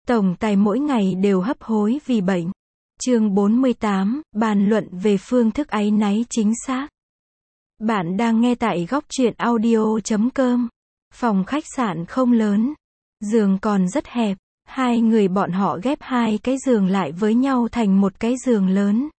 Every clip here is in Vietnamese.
Tổng tài mỗi ngày đều hấp hối vì bệnh. Chương 48, bàn luận về phương thức áy náy chính xác. Bạn đang nghe tại góc truyện audio.com. Phòng khách sạn không lớn, giường còn rất hẹp, hai người bọn họ ghép hai cái giường lại với nhau thành một cái giường lớn.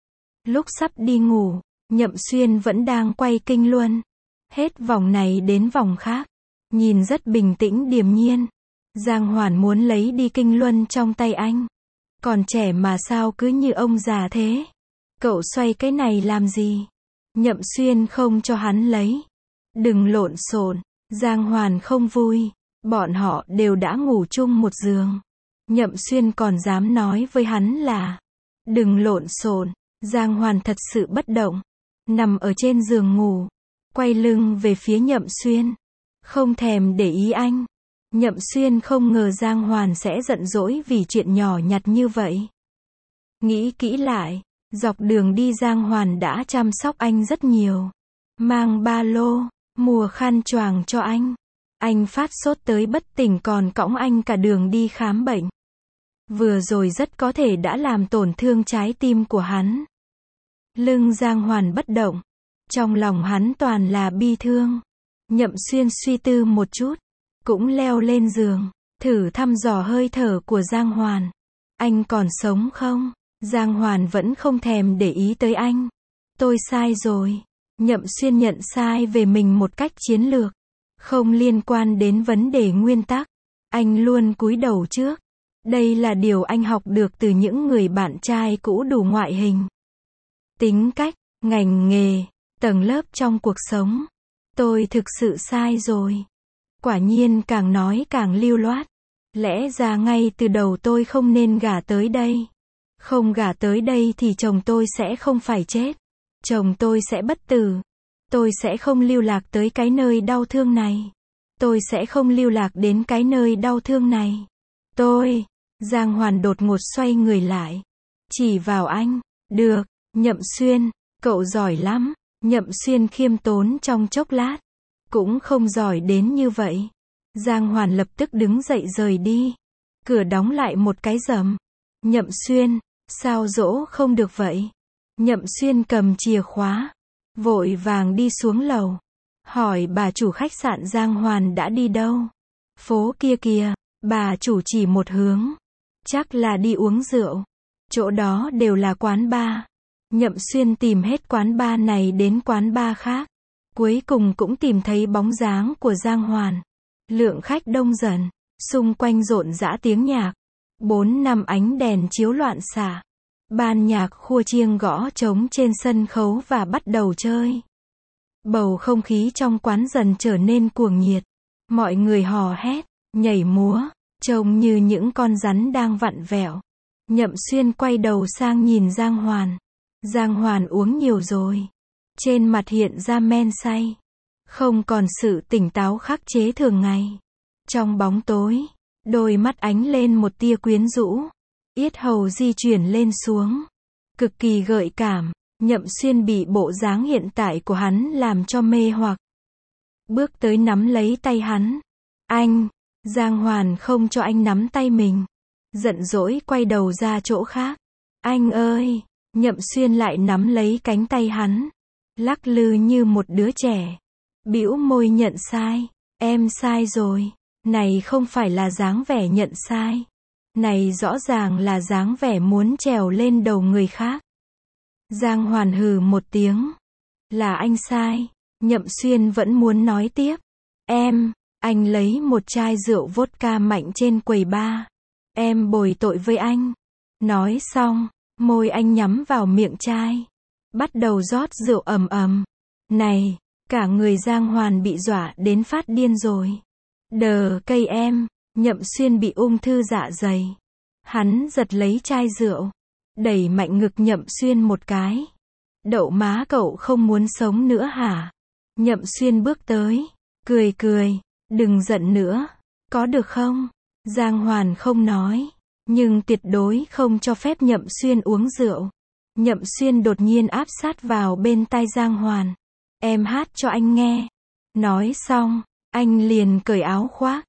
Lúc sắp đi ngủ, Nhậm Xuyên vẫn đang quay kinh luân, hết vòng này đến vòng khác, nhìn rất bình tĩnh điềm nhiên. Giang Hoản muốn lấy đi kinh luân trong tay anh. Còn trẻ mà sao cứ như ông già thế? Cậu xoay cái này làm gì? Nhậm Xuyên không cho hắn lấy. Đừng lộn xộn. Giang Hoản không vui. Bọn họ đều đã ngủ chung một giường. Nhậm Xuyên còn dám nói với hắn là đừng lộn xộn. Giang Hoản thật sự bất động, nằm ở trên giường ngủ, quay lưng về phía Nhậm Xuyên, không thèm để ý anh. Nhậm Xuyên không ngờ Giang Hoản sẽ giận dỗi vì chuyện nhỏ nhặt như vậy. Nghĩ kỹ lại, dọc đường đi Giang Hoản đã chăm sóc anh rất nhiều. Mang ba lô, mua khăn choàng cho anh. Anh phát sốt tới bất tỉnh còn cõng anh cả đường đi khám bệnh. Vừa rồi rất có thể đã làm tổn thương trái tim của hắn. Lưng Giang Hoản bất động. Trong lòng hắn toàn là bi thương. Nhậm Xuyên suy tư một chút, cũng leo lên giường, thử thăm dò hơi thở của Giang Hoản. Anh còn sống không? Giang Hoản vẫn không thèm để ý tới anh. Tôi sai rồi. Nhậm Xuyên nhận sai về mình một cách chiến lược, không liên quan đến vấn đề nguyên tắc. Anh luôn cúi đầu trước. Đây là điều anh học được từ những người bạn trai cũ đủ ngoại hình, tính cách, ngành nghề, tầng lớp trong cuộc sống. Tôi thực sự sai rồi. Quả nhiên càng nói càng lưu loát. Lẽ ra ngay từ đầu tôi không nên gả tới đây. Không gả tới đây thì chồng tôi sẽ không phải chết. Chồng tôi sẽ bất tử. Tôi sẽ không lưu lạc tới cái nơi đau thương này. Tôi sẽ không lưu lạc đến cái nơi đau thương này. Giang Hoản đột ngột xoay người lại, chỉ vào anh. Được, Nhậm Xuyên, cậu giỏi lắm. Nhậm Xuyên khiêm tốn trong chốc lát. Cũng không giỏi đến như vậy. Giang Hoản lập tức đứng dậy rời đi. Cửa đóng lại một cái rầm. Nhậm Xuyên, sao dỗ không được vậy? Nhậm Xuyên cầm chìa khóa, vội vàng đi xuống lầu, hỏi bà chủ khách sạn Giang Hoản đã đi đâu. Phố kia kìa, bà chủ chỉ một hướng. Chắc là đi uống rượu. Chỗ đó đều là quán bar. Nhậm Xuyên tìm hết quán bar này đến quán bar khác. Cuối cùng cũng tìm thấy bóng dáng của Giang Hoản. Lượng khách đông dần, xung quanh rộn rã tiếng nhạc. 4-5 ánh đèn chiếu loạn xạ. Ban nhạc khua chiêng gõ trống trên sân khấu và bắt đầu chơi. Bầu không khí trong quán dần trở nên cuồng nhiệt. Mọi người hò hét, nhảy múa, trông như những con rắn đang vặn vẹo. Nhậm Xuyên quay đầu sang nhìn Giang Hoản. Giang Hoản uống nhiều rồi. Trên mặt hiện ra men say. Không còn sự tỉnh táo khắc chế thường ngày. Trong bóng tối, đôi mắt ánh lên một tia quyến rũ. Yết hầu di chuyển lên xuống. Cực kỳ gợi cảm. Nhậm Xuyên bị bộ dáng hiện tại của hắn làm cho mê hoặc. Bước tới nắm lấy tay hắn. Anh! Giang Hoản không cho anh nắm tay mình. Giận dỗi quay đầu ra chỗ khác. Anh ơi! Nhậm Xuyên lại nắm lấy cánh tay hắn. Lắc lư như một đứa trẻ. Bĩu môi nhận sai. Em sai rồi. Này không phải là dáng vẻ nhận sai. Này rõ ràng là dáng vẻ muốn trèo lên đầu người khác. Giang Hoản hừ một tiếng. Là anh sai. Nhậm Xuyên vẫn muốn nói tiếp. Anh lấy một chai rượu vodka mạnh trên quầy bar. Em bồi tội với anh. Nói xong, môi anh nhắm vào miệng chai. Bắt đầu rót rượu ầm ầm. Này, cả người Giang Hoản bị dọa đến phát điên rồi. Đờ cây em. Nhậm Xuyên bị ung thư dạ dày. Hắn giật lấy chai rượu, đẩy mạnh ngực Nhậm Xuyên một cái. Đậu má cậu không muốn sống nữa hả? Nhậm Xuyên bước tới, cười. Đừng giận nữa, có được không? Giang Hoản không nói, nhưng tuyệt đối không cho phép Nhậm Xuyên uống rượu. Nhậm Xuyên đột nhiên áp sát vào bên tai Giang Hoản. Em hát cho anh nghe. Nói xong, anh liền cởi áo khoác.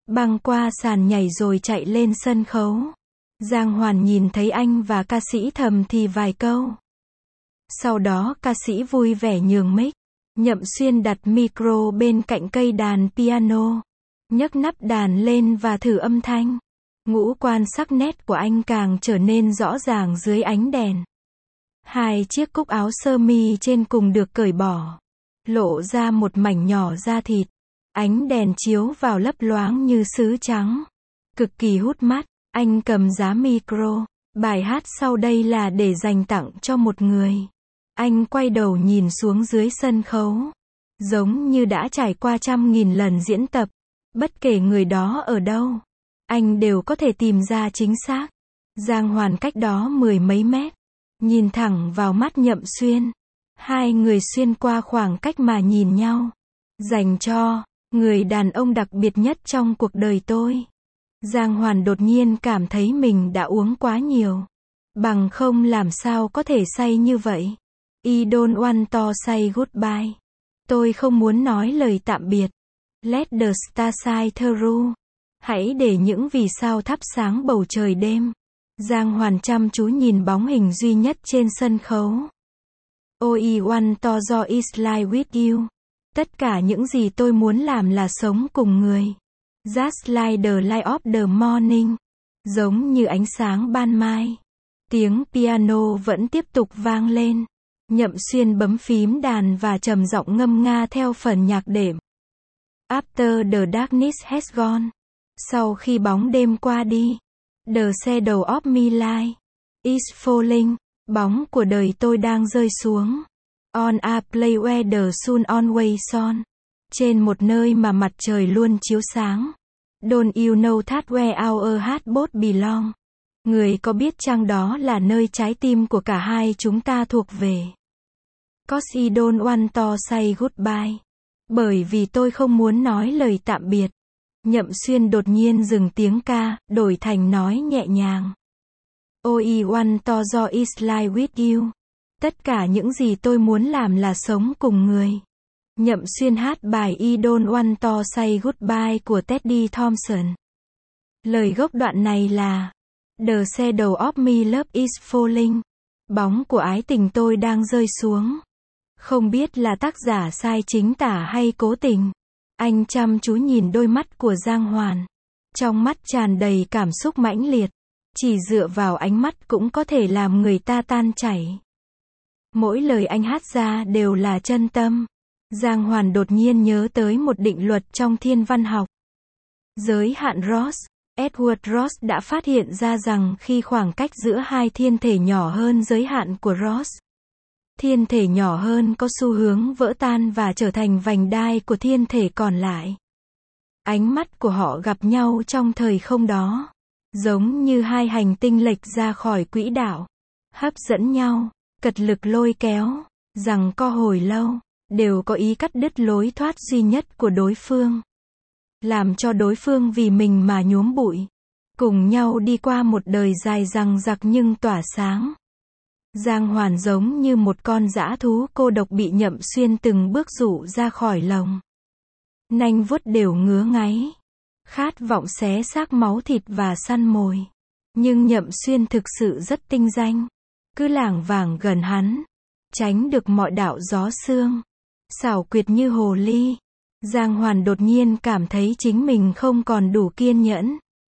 băng qua sàn nhảy rồi chạy lên sân khấu. Giang Hoàn nhìn thấy anh và ca sĩ thầm thì vài câu. Sau đó ca sĩ vui vẻ nhường mic. Nhậm Xuyên đặt micro bên cạnh cây đàn piano, nhấc nắp đàn lên và thử âm thanh. Ngũ quan sắc nét của anh càng trở nên rõ ràng dưới ánh đèn. Hai chiếc cúc áo sơ mi trên cùng được cởi bỏ, lộ ra một mảnh nhỏ da thịt. Ánh đèn chiếu vào lấp loáng như sứ trắng, cực kỳ hút mắt. Anh cầm giá micro. Bài hát sau đây là để dành tặng cho một người. Anh quay đầu nhìn xuống dưới sân khấu, giống như đã trải qua 100.000 lần diễn tập. Bất kể người đó ở đâu, anh đều có thể tìm ra chính xác. Giang Hoàn cách đó 10 mấy mét, nhìn thẳng vào mắt Nhậm Xuyên. Hai người xuyên qua khoảng cách mà nhìn nhau. Dành cho người đàn ông đặc biệt nhất trong cuộc đời tôi. Giang Hoàn đột nhiên cảm thấy mình đã uống quá nhiều. Bằng không làm sao có thể say như vậy. I don't want to say goodbye. Tôi không muốn nói lời tạm biệt. Let the stars shine through. Hãy để những vì sao thắp sáng bầu trời đêm. Giang Hoàn chăm chú nhìn bóng hình duy nhất trên sân khấu. I want to do is live with you. Tất cả những gì tôi muốn làm là sống cùng người. Just like the light of the morning. Giống như ánh sáng ban mai. Tiếng piano vẫn tiếp tục vang lên. Nhậm Xuyên bấm phím đàn và trầm giọng ngâm nga theo phần nhạc đệm. After the darkness has gone. Sau khi bóng đêm qua đi. The shadow of my life is falling. Bóng của đời tôi đang rơi xuống. On a place where the sun always shone. Trên một nơi mà mặt trời luôn chiếu sáng. Don't you know that where our heart both belong? Người có biết chăng đó là nơi trái tim của cả hai chúng ta thuộc về? Cause I don't want to say goodbye. Bởi vì tôi không muốn nói lời tạm biệt. Nhậm Xuyên đột nhiên dừng tiếng ca, đổi thành nói nhẹ nhàng. I want to do is live with you. Tất cả những gì tôi muốn làm là sống cùng người. Nhậm Xuyên hát bài I don't want to say goodbye của Teddy Thompson. Lời gốc đoạn này là The shadow of me love is falling. Bóng của ái tình tôi đang rơi xuống. Không biết là tác giả sai chính tả hay cố tình. Anh chăm chú nhìn đôi mắt của Giang Hoàn. Trong mắt tràn đầy cảm xúc mãnh liệt. Chỉ dựa vào ánh mắt cũng có thể làm người ta tan chảy. Mỗi lời anh hát ra đều là chân tâm. Giang Hoàn đột nhiên nhớ tới một định luật trong thiên văn học. Giới hạn Ross. Edward Ross đã phát hiện ra rằng khi khoảng cách giữa hai thiên thể nhỏ hơn giới hạn của Ross, thiên thể nhỏ hơn có xu hướng vỡ tan và trở thành vành đai của thiên thể còn lại. Ánh mắt của họ gặp nhau trong thời không đó, giống như hai hành tinh lệch ra khỏi quỹ đạo, hấp dẫn nhau, cật lực lôi kéo, rằng co hồi lâu, đều có ý cắt đứt lối thoát duy nhất của đối phương. Làm cho đối phương vì mình mà nhuốm bụi. Cùng nhau đi qua một đời dài dằng dặc nhưng tỏa sáng. Giang Hoàn giống như một con dã thú cô độc bị Nhậm Xuyên từng bước dụ ra khỏi lồng. Nanh vuốt đều ngứa ngáy. Khát vọng xé xác máu thịt và săn mồi. Nhưng Nhậm Xuyên thực sự rất tinh danh. Cứ lảng vảng gần hắn. Tránh được mọi đạo gió sương. Xảo quyệt như hồ ly. Giang Hoàn đột nhiên cảm thấy chính mình không còn đủ kiên nhẫn.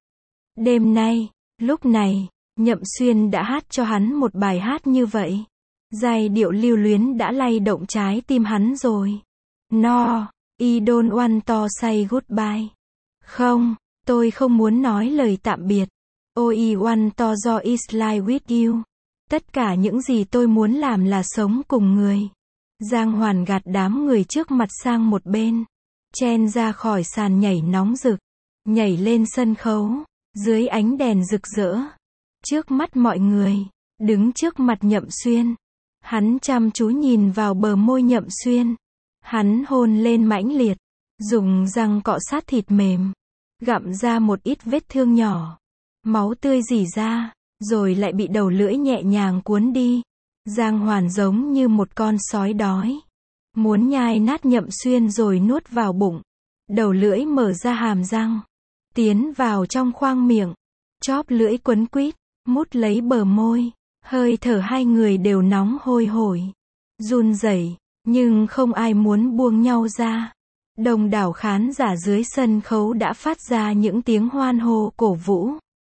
Đêm nay, lúc này, Nhậm Xuyên đã hát cho hắn một bài hát như vậy. Giai điệu lưu luyến đã lay động trái tim hắn rồi. No, I don't want to say goodbye. Không, tôi không muốn nói lời tạm biệt. I want to do is live with you. Tất cả những gì tôi muốn làm là sống cùng người. Giang Hoàn gạt đám người trước mặt sang một bên. Chen ra khỏi sàn nhảy nóng rực. Nhảy lên sân khấu. Dưới ánh đèn rực rỡ. Trước mắt mọi người. Đứng trước mặt Nhậm Xuyên. Hắn chăm chú nhìn vào bờ môi Nhậm Xuyên. Hắn hôn lên mãnh liệt. Dùng răng cọ sát thịt mềm. Gặm ra một ít vết thương nhỏ. Máu tươi rỉ ra. Rồi lại bị đầu lưỡi nhẹ nhàng cuốn đi. Giang Hoàn giống như một con sói đói. Muốn nhai nát Nhậm Xuyên rồi nuốt vào bụng. Đầu lưỡi mở ra hàm răng. tiến vào trong khoang miệng, chóp lưỡi quấn quýt, mút lấy bờ môi, hơi thở hai người đều nóng hôi hổi, run rẩy, nhưng không ai muốn buông nhau ra. Đông đảo khán giả dưới sân khấu đã phát ra những tiếng hoan hô cổ vũ.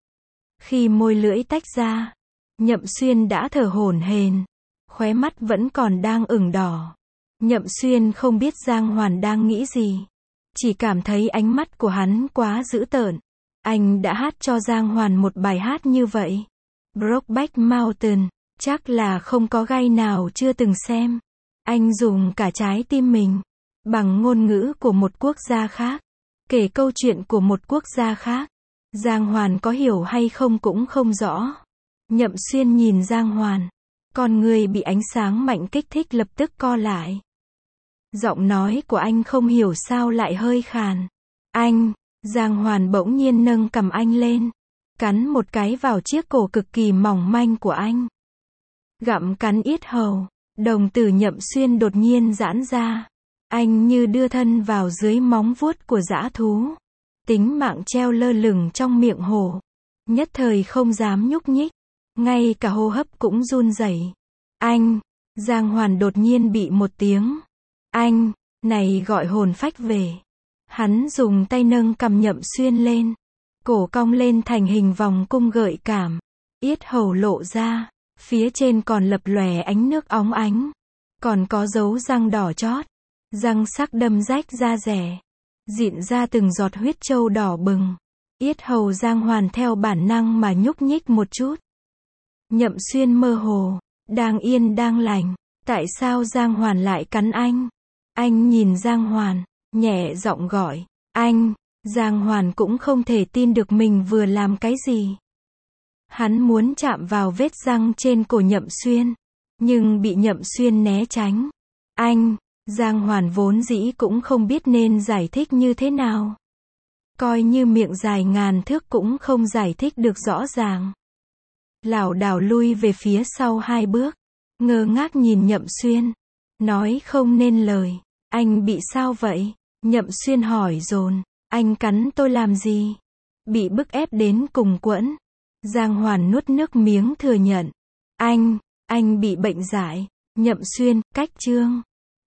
Khi môi lưỡi tách ra, Nhậm Xuyên đã thở hổn hển, khóe mắt vẫn còn đang ửng đỏ. Nhậm Xuyên không biết Giang Hoàn đang nghĩ gì, chỉ cảm thấy ánh mắt của hắn quá dữ tợn. Anh đã hát cho Giang Hoàn một bài hát như vậy. Brokeback Mountain, chắc là không có gai nào chưa từng xem. Anh dùng cả trái tim mình, bằng ngôn ngữ của một quốc gia khác, kể câu chuyện của một quốc gia khác. Giang Hoàn có hiểu hay không cũng không rõ. Nhậm Xuyên nhìn Giang Hoàn, con người bị ánh sáng mạnh kích thích lập tức co lại. Giọng nói của anh không hiểu sao lại hơi khàn. Anh, Giang Hoàn bỗng nhiên nâng cằm anh lên, cắn một cái vào chiếc cổ cực kỳ mỏng manh của anh. Gặm cắn yết hầu, đồng tử Nhậm Xuyên đột nhiên giãn ra. Anh như đưa thân vào dưới móng vuốt của dã thú. Tính mạng treo lơ lửng trong miệng hổ. Nhất thời không dám nhúc nhích. Ngay cả hô hấp cũng run rẩy. Anh, Giang Hoàn đột nhiên bị một tiếng. Anh, này gọi hồn phách về. Hắn dùng tay nâng cằm Nhậm Xuyên lên. Cổ cong lên thành hình vòng cung gợi cảm. Yết hầu lộ ra. Phía trên còn lập lòe ánh nước óng ánh. Còn có dấu răng đỏ chót. Răng sắc đâm rách da dẻ. Dịn ra từng giọt huyết trâu đỏ bừng. Yết hầu Giang Hoàn theo bản năng mà nhúc nhích một chút. Nhậm Xuyên mơ hồ. Đang yên đang lành. Tại sao Giang Hoàn lại cắn anh? Anh nhìn Giang Hoàn, nhẹ giọng gọi. Anh, Giang Hoàn cũng không thể tin được mình vừa làm cái gì. Hắn muốn chạm vào vết răng trên cổ Nhậm Xuyên, nhưng bị Nhậm Xuyên né tránh. Anh, Giang Hoàn vốn dĩ cũng không biết nên giải thích như thế nào. Coi như miệng dài ngàn thước cũng không giải thích được rõ ràng. Lảo đảo lui về phía sau 2 bước, ngơ ngác nhìn Nhậm Xuyên, nói không nên lời. Anh bị sao vậy? Nhậm Xuyên hỏi dồn. Anh cắn tôi làm gì? Bị bức ép đến cùng quẫn. Giang Hoàn nuốt nước miếng thừa nhận. Anh bị bệnh dại. Nhậm Xuyên, cách chương.